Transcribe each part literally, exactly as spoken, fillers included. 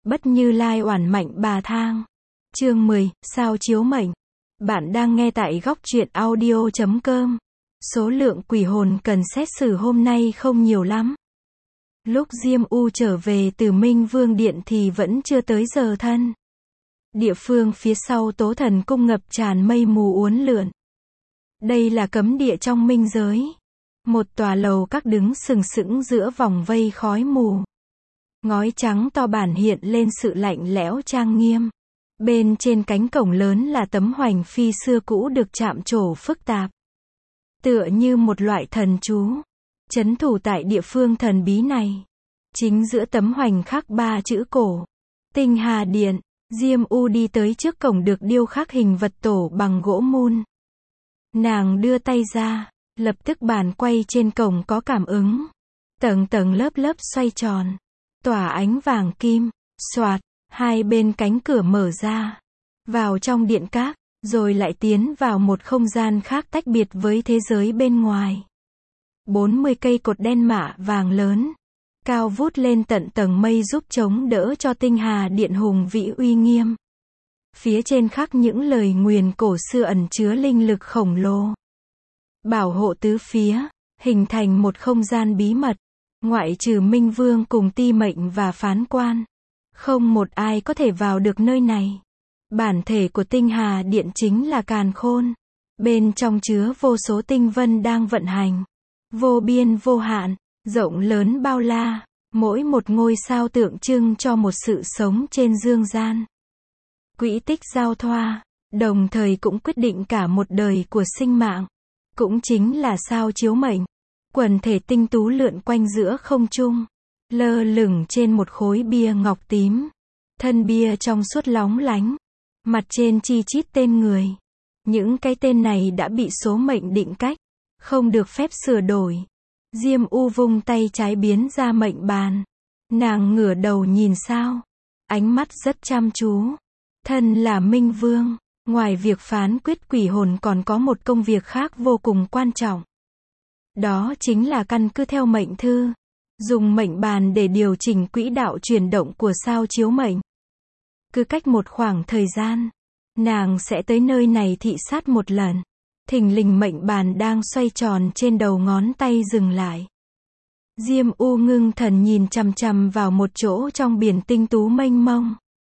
Bất Như Lai oản mạnh bà thang. Chương mười, sao chiếu mệnh. Bạn đang nghe tại góc truyện audio chấm com. Số lượng quỷ hồn cần xét xử hôm nay không nhiều lắm. Lúc Diêm U trở về từ Minh Vương Điện thì vẫn chưa tới giờ thân. Địa phương phía sau Tố Thần Cung ngập tràn mây mù uốn lượn. Đây là cấm địa trong minh giới. Một tòa lầu các đứng sừng sững giữa vòng vây khói mù. Ngói trắng to bản hiện lên sự lạnh lẽo trang nghiêm. Bên trên cánh cổng lớn là tấm hoành phi xưa cũ được chạm trổ phức tạp. Tựa như một loại thần chú. Trấn thủ tại địa phương thần bí này. Chính giữa tấm hoành khắc ba chữ cổ. Tinh Hà Điện. Diêm U đi tới trước cổng được điêu khắc hình vật tổ bằng gỗ mun. Nàng đưa tay ra. Lập tức bàn quay trên cổng có cảm ứng. Tầng tầng lớp lớp xoay tròn. Tỏa ánh vàng kim. Xoạt. Hai bên cánh cửa mở ra. Vào trong điện các. Rồi lại tiến vào một không gian khác tách biệt với thế giới bên ngoài. bốn mươi cây cột đen mạ vàng lớn. Cao vút lên tận tầng mây giúp chống đỡ cho Tinh Hà Điện hùng vĩ uy nghiêm. Phía trên khắc những lời nguyền cổ xưa ẩn chứa linh lực khổng lồ. Bảo hộ tứ phía, hình thành một không gian bí mật. Ngoại trừ Minh Vương cùng Ti Mệnh và Phán Quan. Không một ai có thể vào được nơi này. Bản thể của Tinh Hà Điện chính là càn khôn. Bên trong chứa vô số tinh vân đang vận hành. Vô biên vô hạn, rộng lớn bao la. Mỗi một ngôi sao tượng trưng cho một sự sống trên dương gian. Quỹ tích giao thoa, đồng thời cũng quyết định cả một đời của sinh mạng. Cũng chính là sao chiếu mệnh. Quần thể tinh tú lượn quanh giữa không trung. Lơ lửng trên một khối bia ngọc tím. Thân bia trong suốt lóng lánh. Mặt trên chi chít tên người. Những cái tên này đã bị số mệnh định cách. Không được phép sửa đổi. Diêm U vung tay trái biến ra mệnh bàn. Nàng ngửa đầu nhìn sao. Ánh mắt rất chăm chú. Thân là Minh Vương. Ngoài việc phán quyết quỷ hồn còn có một công việc khác vô cùng quan trọng. Đó chính là căn cứ theo mệnh thư. Dùng mệnh bàn để điều chỉnh quỹ đạo chuyển động của sao chiếu mệnh. Cứ cách một khoảng thời gian, nàng sẽ tới nơi này thị sát một lần. Thình lình mệnh bàn đang xoay tròn trên đầu ngón tay dừng lại. Diêm U ngưng thần nhìn chằm chằm vào một chỗ trong biển tinh tú mênh mông.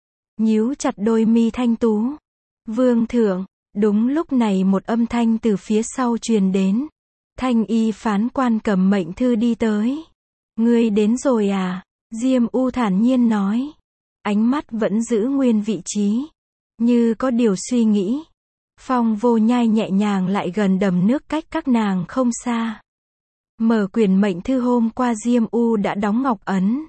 Nhíu chặt đôi mi thanh tú. Vương thượng, đúng lúc này một âm thanh từ phía sau truyền đến. Thanh y Phán Quan cầm mệnh thư đi tới. Ngươi đến rồi à? Diêm U thản nhiên nói. Ánh mắt vẫn giữ nguyên vị trí. Như có điều suy nghĩ. Phong Vô Nhai nhẹ nhàng lại gần đầm nước cách các nàng không xa. Mở quyển mệnh thư hôm qua Diêm U đã đóng ngọc ấn.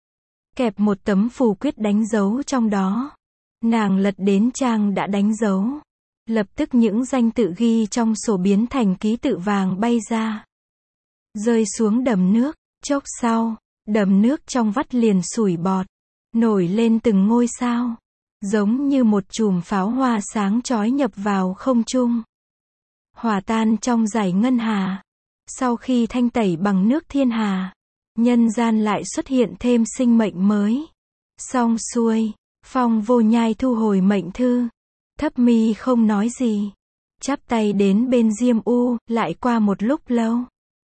Kẹp một tấm phù quyết đánh dấu trong đó. Nàng lật đến trang đã đánh dấu. Lập tức những danh tự ghi trong sổ biến thành ký tự vàng bay ra. Rơi xuống đầm nước, chốc sau, đầm nước trong vắt liền sủi bọt. Nổi lên từng ngôi sao. Giống như một chùm pháo hoa sáng chói nhập vào không trung. Hòa tan trong dải ngân hà. Sau khi thanh tẩy bằng nước thiên hà. Nhân gian lại xuất hiện thêm sinh mệnh mới. Xong xuôi, Phong Vô Nhai thu hồi mệnh thư. Thấp mi không nói gì. Chắp tay đến bên Diêm U, lại qua một lúc lâu.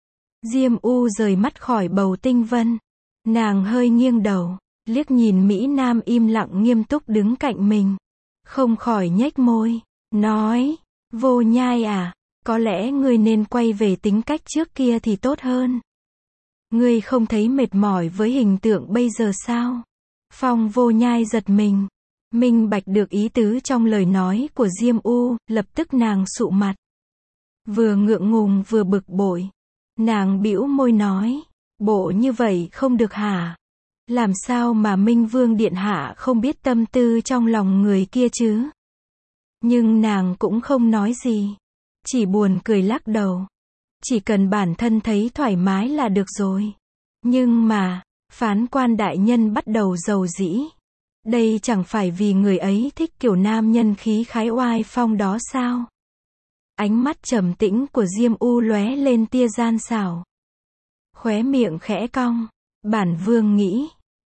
Diêm U rời mắt khỏi bầu tinh vân. Nàng hơi nghiêng đầu, liếc nhìn Mỹ Nam im lặng nghiêm túc đứng cạnh mình. Không khỏi nhếch môi, nói, Vô Nhai à, có lẽ ngươi nên quay về tính cách trước kia thì tốt hơn. Ngươi không thấy mệt mỏi với hình tượng bây giờ sao? Phong Vô Nhai giật mình. Minh bạch được ý tứ trong lời nói của Diêm U, lập tức nàng sụ mặt. Vừa ngượng ngùng vừa bực bội. Nàng bĩu môi nói, bộ như vậy không được hả? Làm sao mà Minh Vương Điện hạ không biết tâm tư trong lòng người kia chứ? Nhưng nàng cũng không nói gì. Chỉ buồn cười lắc đầu. Chỉ cần bản thân thấy thoải mái là được rồi. Nhưng mà, Phán Quan đại nhân bắt đầu rầu rĩ. Đây chẳng phải vì người ấy thích kiểu nam nhân khí khái oai phong đó sao? Ánh mắt trầm tĩnh của Diêm U lóe lên tia gian xảo. Khóe miệng khẽ cong. Bản vương nghĩ,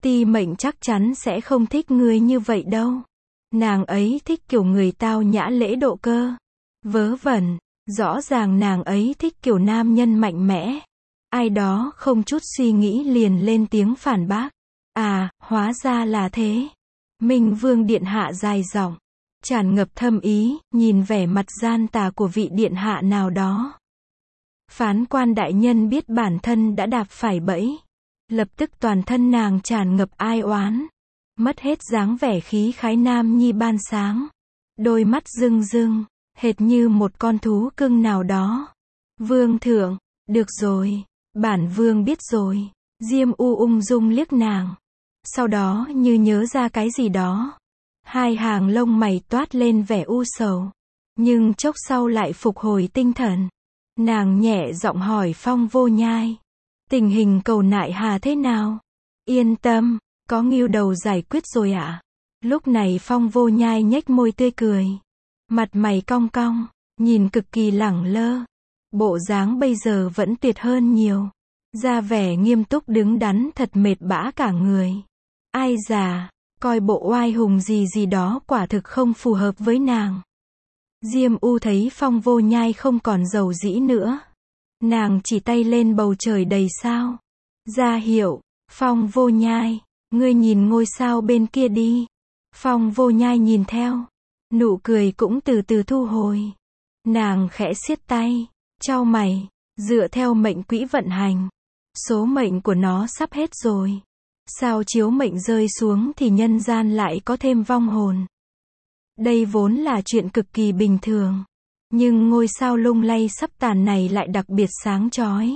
Ti Mệnh chắc chắn sẽ không thích ngươi như vậy đâu. Nàng ấy thích kiểu người tao nhã lễ độ cơ. Vớ vẩn, rõ ràng nàng ấy thích kiểu nam nhân mạnh mẽ. Ai đó không chút suy nghĩ liền lên tiếng phản bác. À, hóa ra là thế. Minh Vương điện hạ dài giọng, tràn ngập thâm ý, nhìn vẻ mặt gian tà của vị điện hạ nào đó. Phán quan đại nhân biết bản thân đã đạp phải bẫy. Lập tức toàn thân nàng tràn ngập ai oán. Mất hết dáng vẻ khí khái nam nhi ban sáng. Đôi mắt rưng rưng, hệt như một con thú cưng nào đó. Vương thượng, được rồi, bản vương biết rồi. Diêm U ung dung liếc nàng. Sau đó như nhớ ra cái gì đó. Hai hàng lông mày toát lên vẻ u sầu. Nhưng chốc sau lại phục hồi tinh thần. Nàng nhẹ giọng hỏi Phong Vô Nhai. Tình hình Cầu Nại Hà thế nào? Yên tâm, có Ngưu Đầu giải quyết rồi ạ. À? Lúc này Phong Vô Nhai nhếch môi tươi cười. Mặt mày cong cong, nhìn cực kỳ lẳng lơ. Bộ dáng bây giờ vẫn tuyệt hơn nhiều. Ra vẻ nghiêm túc đứng đắn thật mệt bã cả người. Ai già, coi bộ oai hùng gì gì đó quả thực không phù hợp với nàng. Diêm U thấy Phong Vô Nhai không còn dầu dĩ nữa. Nàng chỉ tay lên bầu trời đầy sao. Ra hiệu, Phong Vô Nhai, ngươi nhìn ngôi sao bên kia đi. Phong Vô Nhai nhìn theo. Nụ cười cũng từ từ thu hồi. Nàng khẽ siết tay, chau mày, dựa theo mệnh quỹ vận hành. Số mệnh của nó sắp hết rồi. Sao chiếu mệnh rơi xuống thì nhân gian lại có thêm vong hồn. Đây vốn là chuyện cực kỳ bình thường. Nhưng ngôi sao lung lay sắp tàn này lại đặc biệt sáng chói.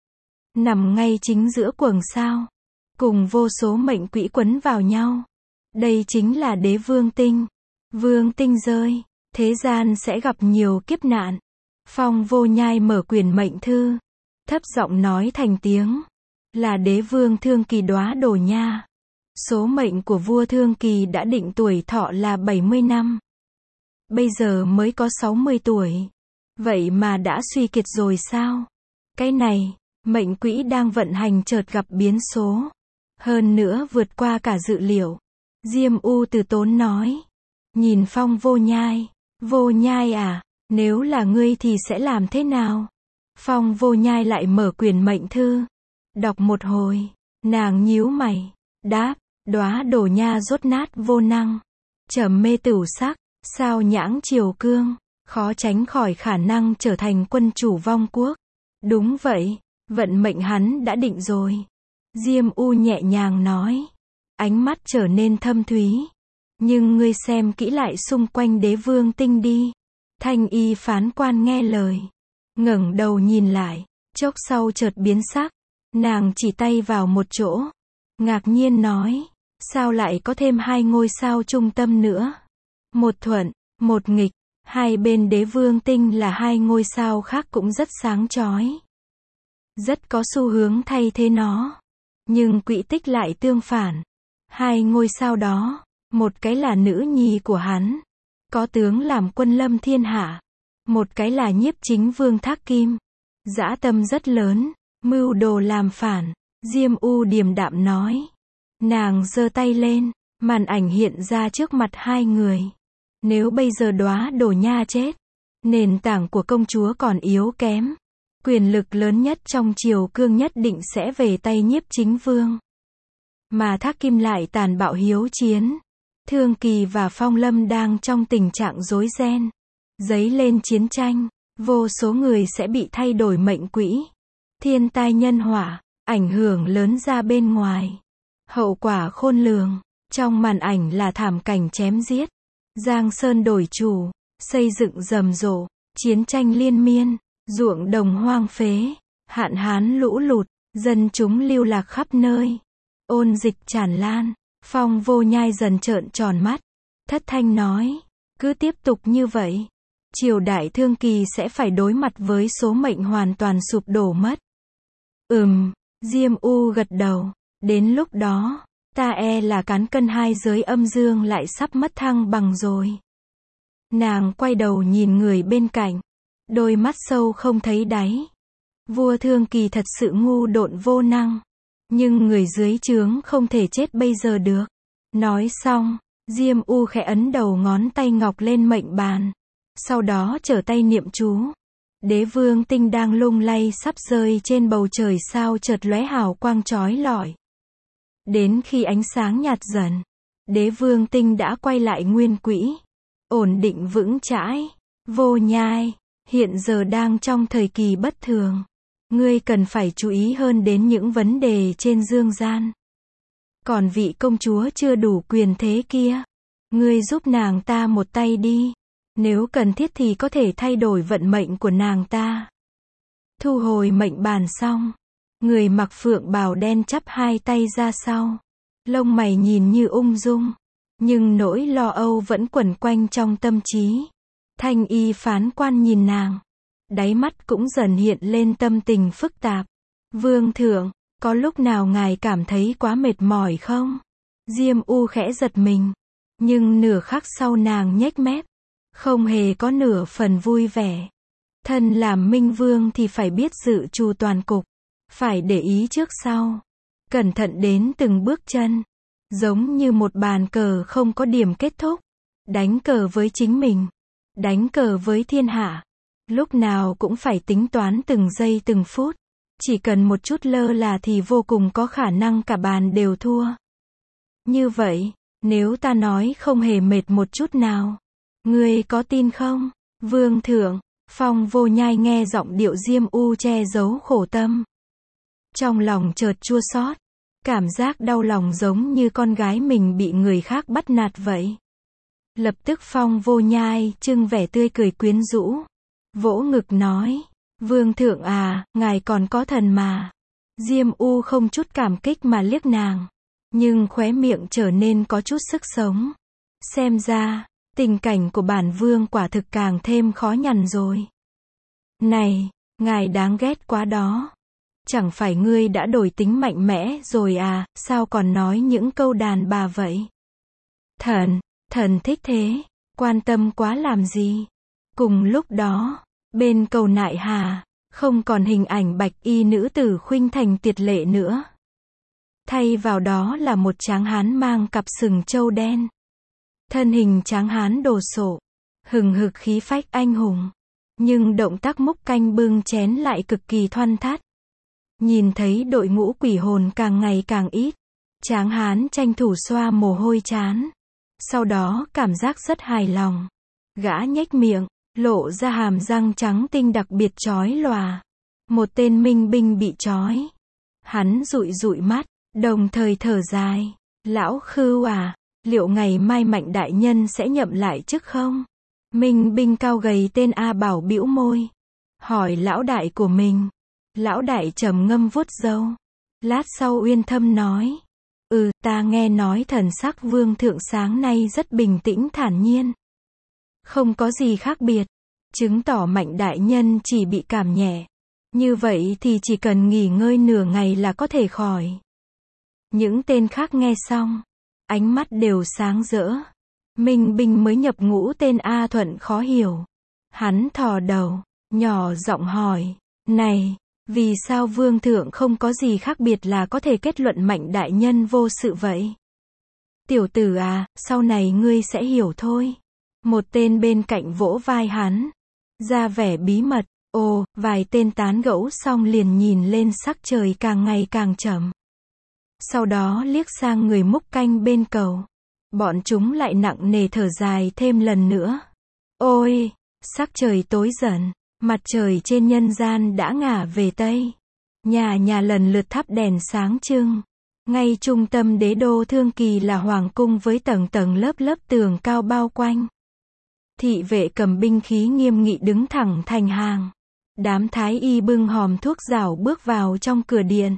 Nằm ngay chính giữa quầng sao. Cùng vô số mệnh quỹ quấn vào nhau. Đây chính là Đế Vương Tinh. Vương Tinh rơi, thế gian sẽ gặp nhiều kiếp nạn. Phong Vô Nhai mở quyển mệnh thư. Thấp giọng nói thành tiếng. Là Đế Vương Thương Kỳ Đóa Đổ nha. Số mệnh của vua Thương Kỳ đã định tuổi thọ là bảy mươi năm. Bây giờ mới có sáu mươi tuổi. Vậy mà đã suy kiệt rồi sao? Cái này, mệnh quỹ đang vận hành chợt gặp biến số. Hơn nữa vượt qua cả dự liệu. Diêm U từ tốn nói. Nhìn Phong Vô Nhai. Vô Nhai à, nếu là ngươi thì sẽ làm thế nào? Phong Vô Nhai lại mở quyển mệnh thư. Đọc một hồi, nàng nhíu mày. Đáp, đóa đổ nha rốt nát vô năng. Trầm mê tửu sắc, sao nhãng triều cương. Khó tránh khỏi khả năng trở thành quân chủ vong quốc. Đúng vậy, vận mệnh hắn đã định rồi. Diêm U nhẹ nhàng nói. Ánh mắt trở nên thâm thúy. Nhưng ngươi xem kỹ lại xung quanh Đế Vương Tinh đi. Thanh y phán quan nghe lời. Ngẩng đầu nhìn lại. Chốc sau chợt biến sắc. Nàng chỉ tay vào một chỗ. Ngạc nhiên nói. Sao lại có thêm hai ngôi sao trung tâm nữa? Một thuận, một nghịch. Hai bên Đế Vương Tinh là hai ngôi sao khác cũng rất sáng chói. Rất có xu hướng thay thế nó. Nhưng quỹ tích lại tương phản. Hai ngôi sao đó, một cái là nữ nhi của hắn, có tướng làm quân lâm thiên hạ. Một cái là nhiếp chính vương Thác Kim. Dã tâm rất lớn, mưu đồ làm phản. Diêm U điềm đạm nói. Nàng giơ tay lên, màn ảnh hiện ra trước mặt hai người. Nếu bây giờ đóa đổ nha chết, nền tảng của công chúa còn yếu kém. Quyền lực lớn nhất trong triều cương nhất định sẽ về tay nhiếp chính vương. Mà Thác Kim lại tàn bạo hiếu chiến. Thương Kỳ và Phong Lâm đang trong tình trạng rối ren. Dấy lên chiến tranh, vô số người sẽ bị thay đổi mệnh quỹ. Thiên tai nhân họa, ảnh hưởng lớn ra bên ngoài. Hậu quả khôn lường, trong màn ảnh là thảm cảnh chém giết. Giang sơn đổi chủ, xây dựng rầm rộ, chiến tranh liên miên, ruộng đồng hoang phế, hạn hán lũ lụt, dân chúng lưu lạc khắp nơi. Ôn dịch tràn lan. Phong Vô Nhai dần trợn tròn mắt. Thất thanh nói. Cứ tiếp tục như vậy, triều đại Thương Kỳ sẽ phải đối mặt với số mệnh hoàn toàn sụp đổ mất. Ừm, Diêm U gật đầu. Đến lúc đó, ta e là cán cân hai giới âm dương lại sắp mất thăng bằng rồi. Nàng quay đầu nhìn người bên cạnh. Đôi mắt sâu không thấy đáy. Vua Thương Kỳ thật sự ngu độn vô năng. Nhưng người dưới trướng không thể chết bây giờ được. Nói xong, Diêm U khẽ ấn đầu ngón tay ngọc lên mệnh bàn. Sau đó trở tay niệm chú. Đế vương tinh đang lung lay sắp rơi trên bầu trời sao chợt lóe hào quang chói lọi. Đến khi ánh sáng nhạt dần, đế vương tinh đã quay lại nguyên quỹ. Ổn định vững chãi. Vô Nhai, hiện giờ đang trong thời kỳ bất thường. Ngươi cần phải chú ý hơn đến những vấn đề trên dương gian. Còn vị công chúa chưa đủ quyền thế kia, ngươi giúp nàng ta một tay đi. Nếu cần thiết thì có thể thay đổi vận mệnh của nàng ta. Thu hồi mệnh bàn xong, người mặc phượng bào đen chắp hai tay ra sau. Lông mày nhìn như ung dung, nhưng nỗi lo âu vẫn quẩn quanh trong tâm trí. Thanh y phán quan nhìn nàng, đáy mắt cũng dần hiện lên tâm tình phức tạp. Vương thượng, có lúc nào ngài cảm thấy quá mệt mỏi không? Diêm U khẽ giật mình, nhưng nửa khắc sau nàng nhếch mép, không hề có nửa phần vui vẻ. Thân làm minh vương thì phải biết dự chu toàn cục, phải để ý trước sau, cẩn thận đến từng bước chân, giống như một bàn cờ không có điểm kết thúc. Đánh cờ với chính mình, đánh cờ với thiên hạ, lúc nào cũng phải tính toán từng giây từng phút. Chỉ cần một chút lơ là thì vô cùng có khả năng cả bàn đều thua. Như vậy, nếu ta nói không hề mệt một chút nào, ngươi có tin không? Vương thượng, Phong Vô Nhai nghe giọng điệu Diêm U che giấu khổ tâm. Trong lòng chợt chua xót, cảm giác đau lòng giống như con gái mình bị người khác bắt nạt vậy. Lập tức Phong Vô Nhai trưng vẻ tươi cười quyến rũ, vỗ ngực nói, Vương thượng à, ngài còn có thần mà. Diêm U không chút cảm kích mà liếc nàng, nhưng khóe miệng trở nên có chút sức sống. Xem ra, tình cảnh của bản vương quả thực càng thêm khó nhằn rồi. Này, ngài đáng ghét quá đó. Chẳng phải ngươi đã đổi tính mạnh mẽ rồi à, sao còn nói những câu đàn bà vậy? Thần, thần thích thế, quan tâm quá làm gì? Cùng lúc đó, bên cầu Nại Hà, không còn hình ảnh bạch y nữ tử khuynh thành tiệt lệ nữa. Thay vào đó là một tráng hán mang cặp sừng trâu đen. Thân hình tráng hán đồ sộ, hừng hực khí phách anh hùng, nhưng động tác múc canh bưng chén lại cực kỳ thoăn thoắt. Nhìn thấy đội ngũ quỷ hồn càng ngày càng ít, tráng hán tranh thủ xoa mồ hôi trán. Sau đó cảm giác rất hài lòng. Gã nhếch miệng, lộ ra hàm răng trắng tinh đặc biệt chói lòa. Một tên minh binh bị trói. Hắn dụi dụi mắt, đồng thời thở dài. Lão Khưu à, liệu ngày mai Mạnh đại nhân sẽ nhậm lại chức không? Minh binh cao gầy tên A Bảo bĩu môi, hỏi lão đại của mình. Lão đại trầm ngâm vuốt râu. Lát sau Uyên Thâm nói, ừ, ta nghe nói thần sắc vương thượng sáng nay rất bình tĩnh thản nhiên. Không có gì khác biệt, chứng tỏ Mạnh đại nhân chỉ bị cảm nhẹ. Như vậy thì chỉ cần nghỉ ngơi nửa ngày là có thể khỏi. Những tên khác nghe xong, ánh mắt đều sáng rỡ. Minh binh mới nhập ngũ tên A Thuận khó hiểu. Hắn thò đầu, nhỏ giọng hỏi, này, vì sao vương thượng không có gì khác biệt là có thể kết luận Mạnh đại nhân vô sự vậy? Tiểu tử à, sau này ngươi sẽ hiểu thôi. Một tên bên cạnh vỗ vai hắn, ra vẻ bí mật. Ồ, vài tên tán gẫu xong liền nhìn lên sắc trời càng ngày càng trầm. Sau đó liếc sang người múc canh bên cầu. Bọn chúng lại nặng nề thở dài thêm lần nữa. Ôi, sắc trời tối dần, mặt trời trên nhân gian đã ngả về Tây. Nhà nhà lần lượt thắp đèn sáng trưng. Ngay trung tâm đế đô Thương Kỳ là hoàng cung với tầng tầng lớp lớp tường cao bao quanh. Thị vệ cầm binh khí nghiêm nghị đứng thẳng thành hàng. Đám thái y bưng hòm thuốc rảo bước vào trong cửa điện.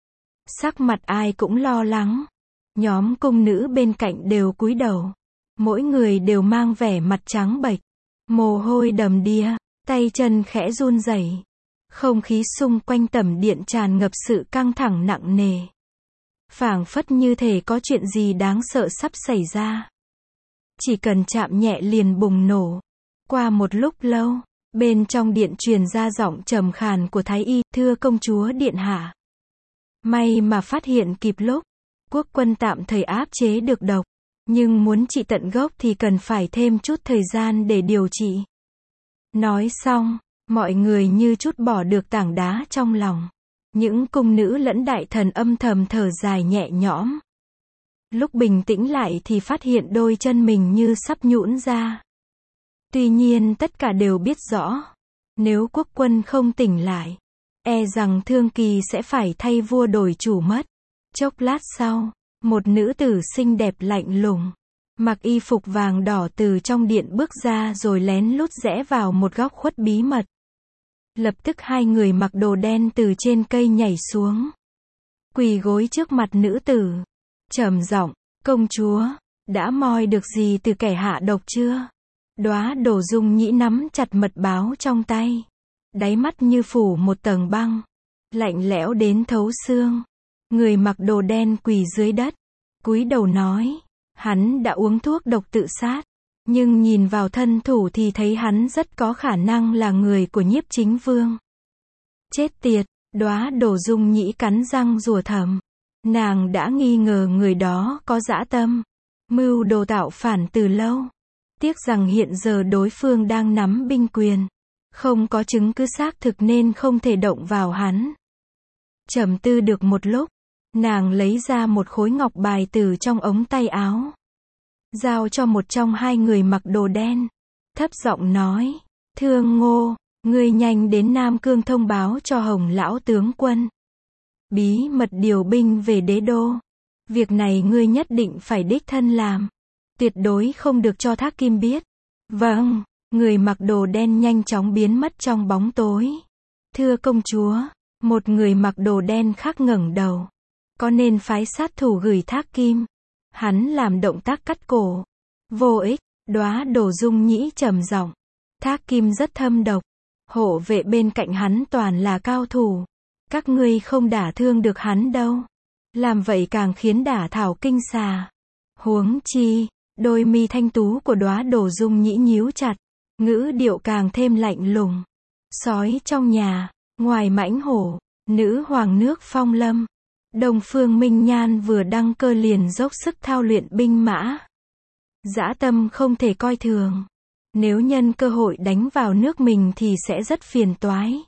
Sắc mặt ai cũng lo lắng. Nhóm cung nữ bên cạnh đều cúi đầu. Mỗi người đều mang vẻ mặt trắng bệch, mồ hôi đầm đìa, tay chân khẽ run rẩy. Không khí xung quanh tẩm điện tràn ngập sự căng thẳng nặng nề. Phảng phất như thể có chuyện gì đáng sợ sắp xảy ra. Chỉ cần chạm nhẹ liền bùng nổ. Qua một lúc lâu, bên trong điện truyền ra giọng trầm khàn của thái y, thưa công chúa điện hạ. May mà phát hiện kịp lúc. Quốc quân tạm thời áp chế được độc. Nhưng muốn trị tận gốc thì cần phải thêm chút thời gian để điều trị. Nói xong, mọi người như trút bỏ được tảng đá trong lòng. Những cung nữ lẫn đại thần âm thầm thở dài nhẹ nhõm. Lúc bình tĩnh lại thì phát hiện đôi chân mình như sắp nhũn ra. Tuy nhiên tất cả đều biết rõ. Nếu quốc quân không tỉnh lại, e rằng Thương Kỳ sẽ phải thay vua đổi chủ mất. Chốc lát sau, một nữ tử xinh đẹp lạnh lùng, mặc y phục vàng đỏ từ trong điện bước ra rồi lén lút rẽ vào một góc khuất bí mật. Lập tức hai người mặc đồ đen từ trên cây nhảy xuống. Quỳ gối trước mặt nữ tử. Trầm giọng, công chúa, đã moi được gì từ kẻ hạ độc chưa? Đóa Đổ Dung Nhĩ nắm chặt mật báo trong tay. Đáy mắt như phủ một tầng băng. Lạnh lẽo đến thấu xương. Người mặc đồ đen quỳ dưới đất. Cúi đầu nói, hắn đã uống thuốc độc tự sát. Nhưng nhìn vào thân thủ thì thấy hắn rất có khả năng là người của Nhiếp Chính Vương. Chết tiệt, Đóa Đổ Dung Nhĩ cắn răng rủa thầm. Nàng đã nghi ngờ người đó có dã tâm, mưu đồ tạo phản từ lâu. Tiếc rằng hiện giờ đối phương đang nắm binh quyền. Không có chứng cứ xác thực nên không thể động vào hắn. Trầm tư được một lúc, nàng lấy ra một khối ngọc bài từ trong ống tay áo. Giao cho một trong hai người mặc đồ đen. Thấp giọng nói, Thương Ngô, ngươi nhanh đến Nam Cương thông báo cho Hồng lão tướng quân. Bí mật điều binh về đế đô. Việc này ngươi nhất định phải đích thân làm. Tuyệt đối không được cho Thác Kim biết. Vâng, người mặc đồ đen nhanh chóng biến mất trong bóng tối. Thưa công chúa, một người mặc đồ đen khác ngẩng đầu. Có nên phái sát thủ gửi Thác Kim? Hắn làm động tác cắt cổ. Vô ích, Đóa Đổ Dung Nhĩ trầm giọng. Thác Kim rất thâm độc. Hộ vệ bên cạnh hắn toàn là cao thủ. Các ngươi không đả thương được hắn đâu. Làm vậy càng khiến đả thảo kinh xà. Huống chi, đôi mi thanh tú của Đóa Đổ Dung Nhĩ nhíu chặt. Ngữ điệu càng thêm lạnh lùng. Sói trong nhà, ngoài mãnh hổ, nữ hoàng nước Phong Lâm. Đông Phương Minh Nhan vừa đăng cơ liền dốc sức thao luyện binh mã. Dã tâm không thể coi thường. Nếu nhân cơ hội đánh vào nước mình thì sẽ rất phiền toái.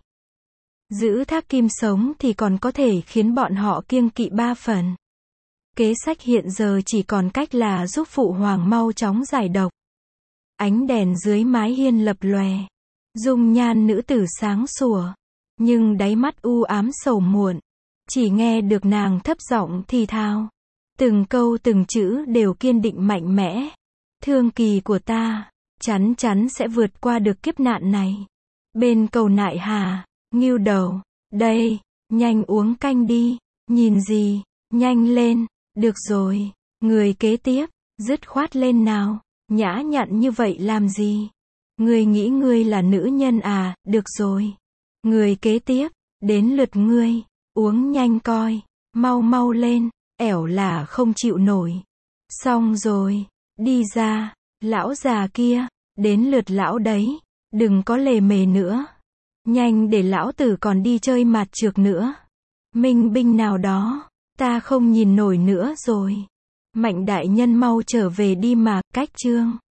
Giữ Thác Kim sống thì còn có thể khiến bọn họ kiêng kỵ ba phần. Kế sách hiện giờ chỉ còn cách là giúp phụ hoàng mau chóng giải độc. Ánh đèn dưới mái hiên lập lòe. Dung nhan nữ tử sáng sủa. Nhưng đáy mắt u ám sầu muộn. Chỉ nghe được nàng thấp giọng thì thào. Từng câu từng chữ đều kiên định mạnh mẽ. Thương Kỳ của ta, chắn chắn sẽ vượt qua được kiếp nạn này. Bên cầu Nại Hà, Ngưu Đầu, đây, nhanh uống canh đi. Nhìn gì, nhanh lên, được rồi. Người kế tiếp, dứt khoát lên nào. Nhã nhặn như vậy làm gì? Ngươi nghĩ ngươi là nữ nhân à? Được rồi. Người kế tiếp, đến lượt ngươi. Uống nhanh coi, mau mau lên, ẻo là không chịu nổi. Xong rồi, đi ra, lão già kia, đến lượt lão đấy, đừng có lề mề nữa. Nhanh để lão tử còn đi chơi mạt trược nữa. Minh binh nào đó, ta không nhìn nổi nữa rồi. Mạnh đại nhân mau trở về đi mà, cách chương.